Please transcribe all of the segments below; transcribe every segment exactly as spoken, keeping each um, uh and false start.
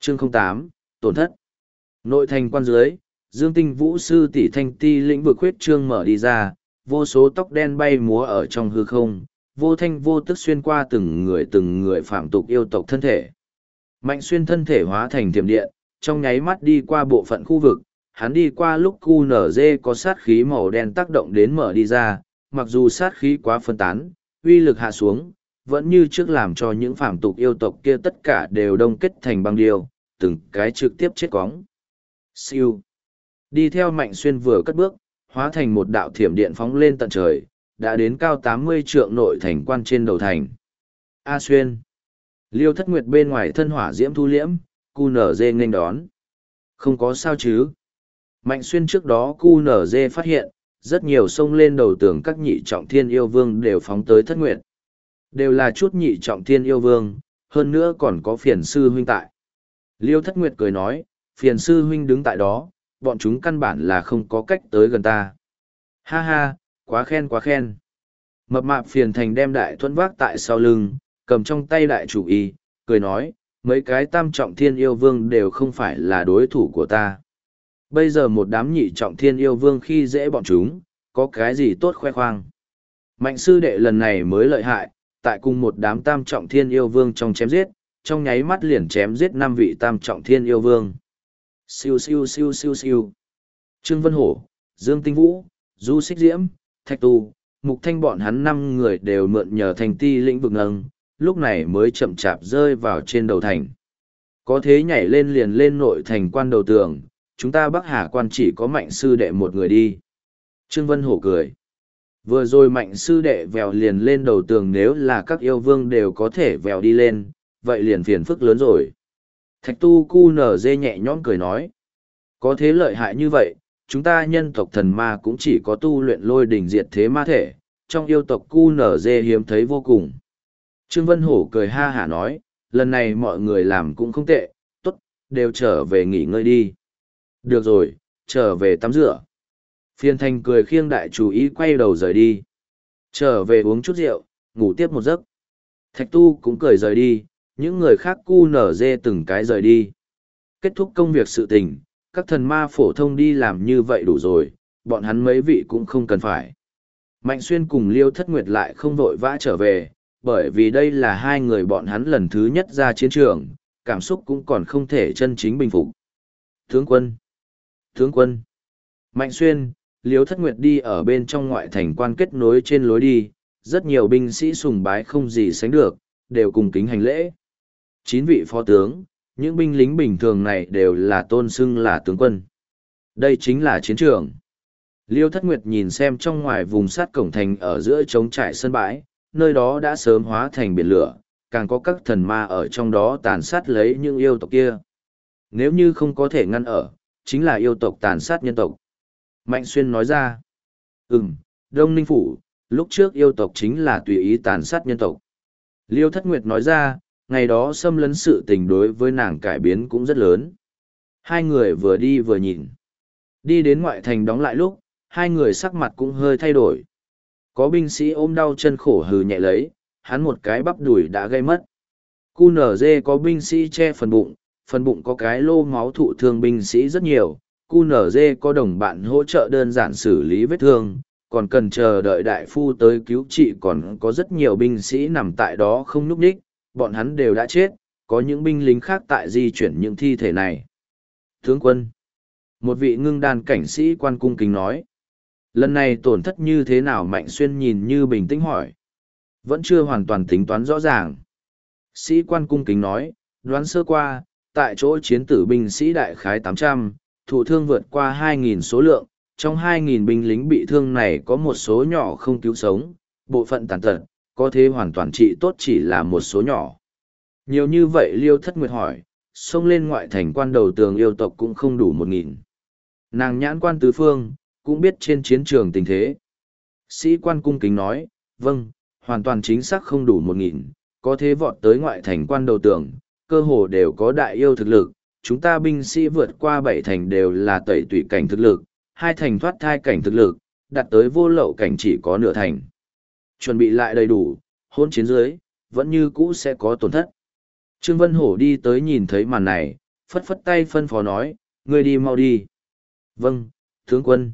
Chương không tám, tổn thất. Nội thành quan dưới, Dương Tinh Vũ sư tỷ thanh ti lĩnh vực huyết trương mở đi ra, vô số tóc đen bay múa ở trong hư không, vô thanh vô tức xuyên qua từng người từng người phạm tục yêu tộc thân thể. Mạnh Xuyên thân thể hóa thành thiểm điện, trong nháy mắt đi qua bộ phận khu vực, hắn đi qua lúc cu nở dê có sát khí màu đen tác động đến mở đi ra, mặc dù sát khí quá phân tán, uy lực hạ xuống, vẫn như trước làm cho những phạm tục yêu tộc kia tất cả đều đông kết thành băng điêu, từng cái trực tiếp chết cóng. Siêu. Đi theo Mạnh Xuyên vừa cất bước, hóa thành một đạo thiểm điện phóng lên tận trời, đã đến cao tám mươi trượng nội thành quan trên đầu thành. A Xuyên. Liêu Thất Nguyệt bên ngoài thân hỏa diễm thu liễm, cu nở dê nghênh đón. Không có sao chứ. Mạnh Xuyên trước đó cu nở dê phát hiện, rất nhiều sông lên đầu tường các nhị trọng thiên yêu vương đều phóng tới Thất Nguyệt. Đều là chút nhị trọng thiên yêu vương, hơn nữa còn có phiền sư huynh tại. Liêu Thất Nguyệt cười nói, phiền sư huynh đứng tại đó, bọn chúng căn bản là không có cách tới gần ta. Ha ha, quá khen quá khen. Mập mạp phiền thành đem đại thuẫn vác tại sau lưng, cầm trong tay đại chủ y, cười nói, mấy cái tam trọng thiên yêu vương đều không phải là đối thủ của ta. Bây giờ một đám nhị trọng thiên yêu vương khi dễ bọn chúng, có cái gì tốt khoe khoang. Mạnh sư đệ lần này mới lợi hại, tại cùng một đám tam trọng thiên yêu vương trong chém giết, trong nháy mắt liền chém giết năm vị tam trọng thiên yêu vương. Siêu siêu siêu siêu siêu. Trương Vân Hổ, Dương Tinh Vũ, Du Xích Diễm, Thạch Tu, Mục Thanh bọn hắn năm người đều mượn nhờ thành ti lĩnh vực nâng, lúc này mới chậm chạp rơi vào trên đầu thành. Có thế nhảy lên liền lên nội thành quan đầu tường, chúng ta Bắc Hà quan chỉ có Mạnh sư đệ một người đi. Trương Vân Hổ cười. Vừa rồi Mạnh sư đệ vèo liền lên đầu tường, nếu là các yêu vương đều có thể vèo đi lên, vậy liền phiền phức lớn rồi. Thạch Tu cu nở dê nhẹ nhõm cười nói. Có thế lợi hại như vậy, chúng ta nhân tộc thần ma cũng chỉ có tu luyện lôi đỉnh diệt thế ma thể, trong yêu tộc cu nở dê hiếm thấy vô cùng. Trương Vân Hổ cười ha hả nói, lần này mọi người làm cũng không tệ, tốt, đều trở về nghỉ ngơi đi. Được rồi, trở về tắm rửa. Phiên Thành cười khiêng đại chủ ý quay đầu rời đi. Trở về uống chút rượu, ngủ tiếp một giấc. Thạch Tu cũng cười rời đi, những người khác cu nở dê từng cái rời đi. Kết thúc công việc sự tình, các thần ma phổ thông đi làm như vậy đủ rồi, bọn hắn mấy vị cũng không cần phải. Mạnh Xuyên cùng Liêu Thất Nguyệt lại không vội vã trở về, bởi vì đây là hai người bọn hắn lần thứ nhất ra chiến trường, cảm xúc cũng còn không thể chân chính bình phục. Tướng quân! Tướng quân! Mạnh Xuyên, Liêu Thất Nguyệt đi ở bên trong ngoại thành quan kết nối trên lối đi, rất nhiều binh sĩ sùng bái không gì sánh được, đều cùng kính hành lễ. Chín vị phó tướng, những binh lính bình thường này đều là tôn xưng là tướng quân. Đây chính là chiến trường. Liêu Thất Nguyệt nhìn xem trong ngoài vùng sát cổng thành ở giữa trống trải sân bãi, nơi đó đã sớm hóa thành biển lửa, càng có các thần ma ở trong đó tàn sát lấy những yêu tộc kia. Nếu như không có thể ngăn ở, chính là yêu tộc tàn sát nhân tộc. Mạnh Xuyên nói ra, ừm, Đông Ninh Phủ, lúc trước yêu tộc chính là tùy ý tàn sát nhân tộc. Liêu Thất Nguyệt nói ra, ngày đó xâm lấn sự tình đối với nàng cải biến cũng rất lớn. Hai người vừa đi vừa nhìn. Đi đến ngoại thành đóng lại lúc, hai người sắc mặt cũng hơi thay đổi. Có binh sĩ ôm đau chân khổ hừ nhẹ lấy, hắn một cái bắp đùi đã gây mất. cu nở dê có binh sĩ che phần bụng, phần bụng có cái lô máu thụ thương binh sĩ rất nhiều. cu nở dê có đồng bạn hỗ trợ đơn giản xử lý vết thương, còn cần chờ đợi đại phu tới cứu trị, còn có rất nhiều binh sĩ nằm tại đó không nhúc nhích, bọn hắn đều đã chết, có những binh lính khác tại di chuyển những thi thể này. Tướng quân, một vị ngưng đan cảnh sĩ quan cung kính nói, lần này tổn thất như thế nào? Mạnh Xuyên nhìn như bình tĩnh hỏi, vẫn chưa hoàn toàn tính toán rõ ràng. Sĩ quan cung kính nói, đoán sơ qua, tại chỗ chiến tử binh sĩ đại khái tám trăm, thụ thương vượt qua hai nghìn số lượng, trong hai nghìn binh lính bị thương này có một số nhỏ không cứu sống, bộ phận tàn tật, có thế hoàn toàn trị tốt chỉ là một số nhỏ. Nhiều như vậy Liêu Thất Nguyệt hỏi, xông lên ngoại thành quan đầu tường yêu tộc cũng không đủ một nghìn. Nàng nhãn quan tứ phương, cũng biết trên chiến trường tình thế. Sĩ quan cung kính nói, vâng, hoàn toàn chính xác không đủ một nghìn, có thế vọt tới ngoại thành quan đầu tường, cơ hồ đều có đại yêu thực lực, chúng ta binh sĩ vượt qua bảy thành đều là tẩy tủy cảnh thực lực, hai thành thoát thai cảnh thực lực, đạt tới vô lậu cảnh chỉ có nửa thành. Chuẩn bị lại đầy đủ, hôn chiến dưới, vẫn như cũ sẽ có tổn thất. Trương Vân Hổ đi tới nhìn thấy màn này, phất phất tay phân phó nói, ngươi đi mau đi. Vâng, tướng quân.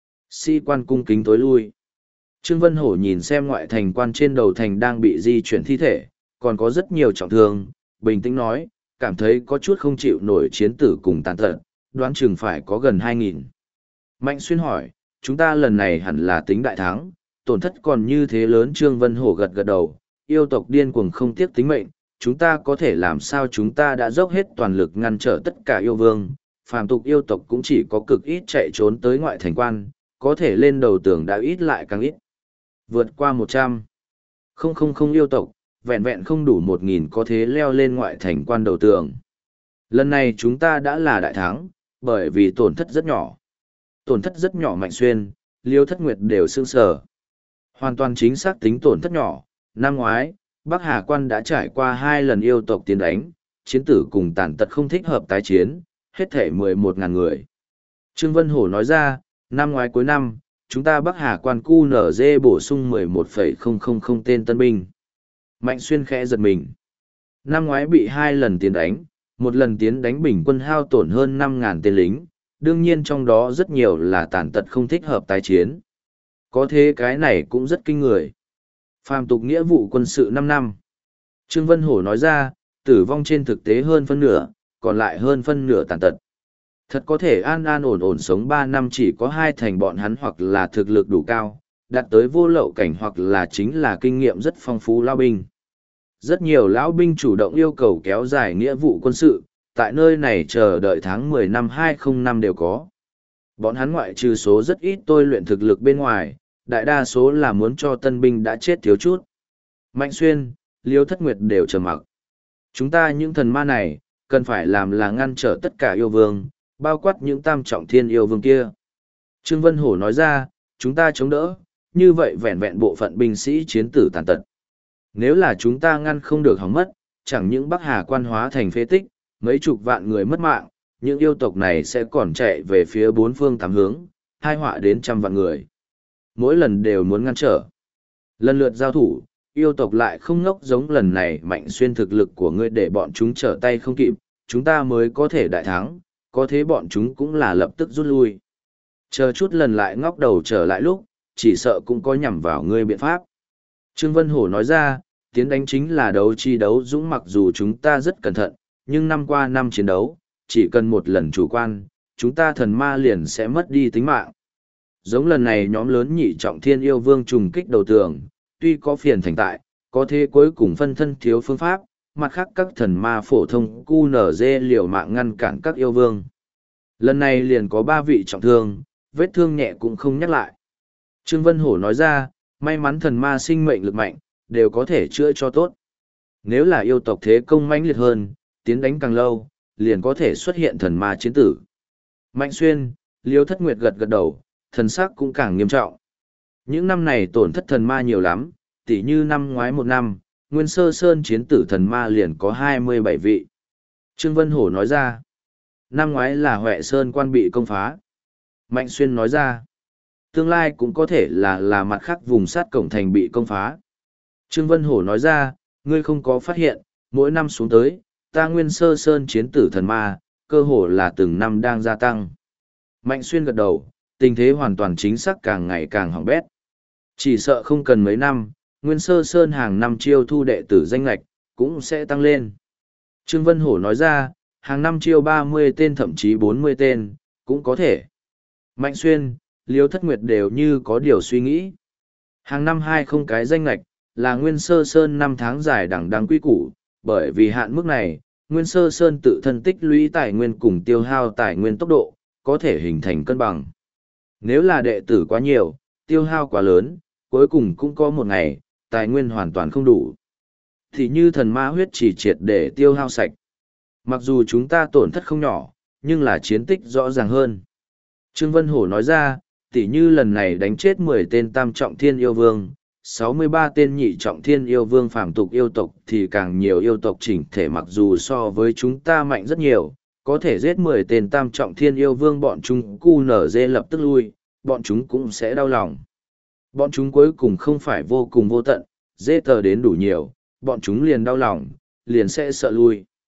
Sĩ quan cung kính tối lui. Trương Vân Hổ nhìn xem ngoại thành quan trên đầu thành đang bị di chuyển thi thể, còn có rất nhiều trọng thương, bình tĩnh nói, cảm thấy có chút không chịu nổi chiến tử cùng tàn tật, đoán chừng phải có gần hai nghìn. Mạnh Xuyên hỏi, chúng ta lần này hẳn là tính đại thắng, tổn thất còn như thế lớn. Trương Vân Hổ gật gật đầu, yêu tộc điên cuồng không tiếc tính mệnh, chúng ta có thể làm sao? Chúng ta đã dốc hết toàn lực ngăn trở tất cả yêu vương, phàm tục yêu tộc cũng chỉ có cực ít chạy trốn tới ngoại thành quan, có thể lên đầu tường đã ít lại càng ít. Vượt qua một trăm. Không không không yêu tộc, vẹn vẹn không đủ một nghìn có thế leo lên ngoại thành quan đầu tường. Lần này chúng ta đã là đại thắng, bởi vì tổn thất rất nhỏ. Tổn thất rất nhỏ. Mạnh Xuyên, Liêu Thất Nguyệt đều sương sờ. Hoàn toàn chính xác tính tổn thất nhỏ. Năm ngoái, Bắc Hà Quan đã trải qua hai lần yêu tộc tiến đánh, chiến tử cùng tàn tật không thích hợp tái chiến, hết thể mười một ngàn người. Trương Vân Hổ nói ra, năm ngoái cuối năm, chúng ta Bắc Hà Quan Q N G bổ sung mười một phẩy không không không tên tân binh. Mạnh Xuyên khẽ giật mình. Năm ngoái bị hai lần tiến đánh, một lần tiến đánh bình quân hao tổn hơn năm ngàn tên lính, đương nhiên trong đó rất nhiều là tàn tật không thích hợp tái chiến. Có thế cái này cũng rất kinh người. Phàm tục nghĩa vụ quân sự năm năm. Trương Vân Hổ nói ra, tử vong trên thực tế hơn phân nửa, còn lại hơn phân nửa tàn tật. Thật có thể an an ổn ổn sống ba năm chỉ có hai thành bọn hắn hoặc là thực lực đủ cao, đạt tới vô lậu cảnh hoặc là chính là kinh nghiệm rất phong phú lao binh. Rất nhiều lão binh chủ động yêu cầu kéo dài nghĩa vụ quân sự, tại nơi này chờ đợi tháng mười năm hai không năm đều có. Bọn hắn ngoại trừ số rất ít tôi luyện thực lực bên ngoài, đại đa số là muốn cho tân binh đã chết thiếu chút. Mạnh Xuyên, Liêu Thất Nguyệt đều trầm mặc. Chúng ta những thần ma này, cần phải làm là ngăn trở tất cả yêu vương, bao quát những tam trọng thiên yêu vương kia. Trương Vân Hổ nói ra, chúng ta chống đỡ, như vậy vẹn vẹn bộ phận binh sĩ chiến tử tàn tật. Nếu là chúng ta ngăn không được hỏng mất, chẳng những Bắc Hà Quan hóa thành phế tích, mấy chục vạn người mất mạng, những yêu tộc này sẽ còn chạy về phía bốn phương tám hướng, hai họa đến trăm vạn người. Mỗi lần đều muốn ngăn trở. Lần lượt giao thủ, yêu tộc lại không ngốc giống lần này. Mạnh Xuyên, thực lực của ngươi để bọn chúng trở tay không kịp, chúng ta mới có thể đại thắng, có thế bọn chúng cũng là lập tức rút lui. Chờ chút lần lại ngóc đầu trở lại lúc, chỉ sợ cũng có nhằm vào ngươi biện pháp. Trương Vân Hổ nói ra, tiến đánh chính là đấu chi đấu dũng, mặc dù chúng ta rất cẩn thận, nhưng năm qua năm chiến đấu, chỉ cần một lần chủ quan, chúng ta thần ma liền sẽ mất đi tính mạng. Giống lần này nhóm lớn nhị trọng thiên yêu vương trùng kích đầu tường, tuy có phiền thành tại, có thế cuối cùng phân thân thiếu phương pháp, mặt khác các thần ma phổ thông Q N G liều mạng ngăn cản các yêu vương. Lần này liền có ba vị trọng thương, vết thương nhẹ cũng không nhắc lại. Trương Vân Hổ nói ra, may mắn thần ma sinh mệnh lực mạnh, đều có thể chữa cho tốt. Nếu là yêu tộc thế công mãnh liệt hơn, tiến đánh càng lâu, liền có thể xuất hiện thần ma chiến tử. Mạnh Xuyên, Liêu Thất Nguyệt gật gật đầu, thần sắc cũng càng nghiêm trọng. Những năm này tổn thất thần ma nhiều lắm, tỉ như năm ngoái một năm, Nguyên Sơ Sơn chiến tử thần ma liền có hai mươi bảy vị. Trương Vân Hổ nói ra, năm ngoái là Huệ Sơn quan bị công phá. Mạnh Xuyên nói ra, tương lai cũng có thể là là mặt khác vùng sát cổng thành bị công phá. Trương Vân Hổ nói ra, ngươi không có phát hiện, mỗi năm xuống tới, ta Nguyên Sơ Sơn chiến tử thần ma, cơ hồ là từng năm đang gia tăng. Mạnh Xuyên gật đầu, tình thế hoàn toàn chính xác càng ngày càng hỏng bét. Chỉ sợ không cần mấy năm, Nguyên Sơ Sơn hàng năm chiêu thu đệ tử danh lạch, cũng sẽ tăng lên. Trương Vân Hổ nói ra, hàng năm chiêu ba mươi tên thậm chí bốn mươi tên, cũng có thể. Mạnh Xuyên, Liêu Thất Nguyệt đều như có điều suy nghĩ. Hàng năm hai không cái danh lạch, là Nguyên Sơ Sơn năm tháng dài đẳng đăng quy củ, bởi vì hạn mức này, Nguyên Sơ Sơn tự thân tích lũy tài nguyên cùng tiêu hao tài nguyên tốc độ, có thể hình thành cân bằng. Nếu là đệ tử quá nhiều, tiêu hao quá lớn, cuối cùng cũng có một ngày, tài nguyên hoàn toàn không đủ. Thì như thần ma huyết chỉ triệt để tiêu hao sạch. Mặc dù chúng ta tổn thất không nhỏ, nhưng là chiến tích rõ ràng hơn. Trương Vân Hổ nói ra, tỉ như lần này đánh chết mười tên tam trọng thiên yêu vương, sáu mươi ba tên nhị trọng thiên yêu vương phàm tục yêu tộc thì càng nhiều yêu tộc chỉnh thể mặc dù so với chúng ta mạnh rất nhiều, có thể giết mười tên tam trọng thiên yêu vương bọn chúng cu nở dê lập tức lui, bọn chúng cũng sẽ đau lòng. Bọn chúng cuối cùng không phải vô cùng vô tận, dê tờ đến đủ nhiều, bọn chúng liền đau lòng, liền sẽ sợ lui.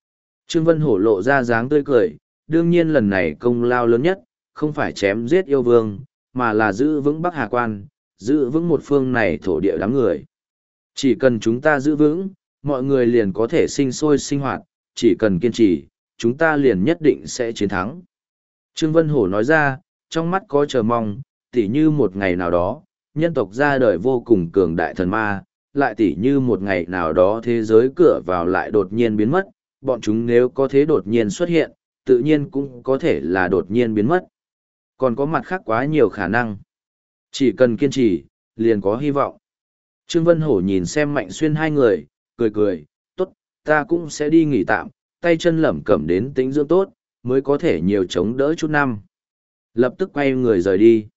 Trương Vân Hổ lộ ra dáng tươi cười, đương nhiên lần này công lao lớn nhất, không phải chém giết yêu vương, mà là giữ vững Bắc Hà Quan, giữ vững một phương này thổ địa đám người. Chỉ cần chúng ta giữ vững, mọi người liền có thể sinh sôi sinh hoạt, chỉ cần kiên trì, chúng ta liền nhất định sẽ chiến thắng. Trương Vân Hổ nói ra, trong mắt có chờ mong, tỉ như một ngày nào đó, nhân tộc ra đời vô cùng cường đại thần ma, lại tỉ như một ngày nào đó thế giới cửa vào lại đột nhiên biến mất, bọn chúng nếu có thế đột nhiên xuất hiện, tự nhiên cũng có thể là đột nhiên biến mất. Còn có mặt khác quá nhiều khả năng. Chỉ cần kiên trì, liền có hy vọng. Trương Vân Hổ nhìn xem Mạnh Xuyên hai người, cười cười, tốt, ta cũng sẽ đi nghỉ tạm, tay chân lẩm cẩm đến tĩnh dưỡng tốt, mới có thể nhiều chống đỡ chút năm. Lập tức quay người rời đi.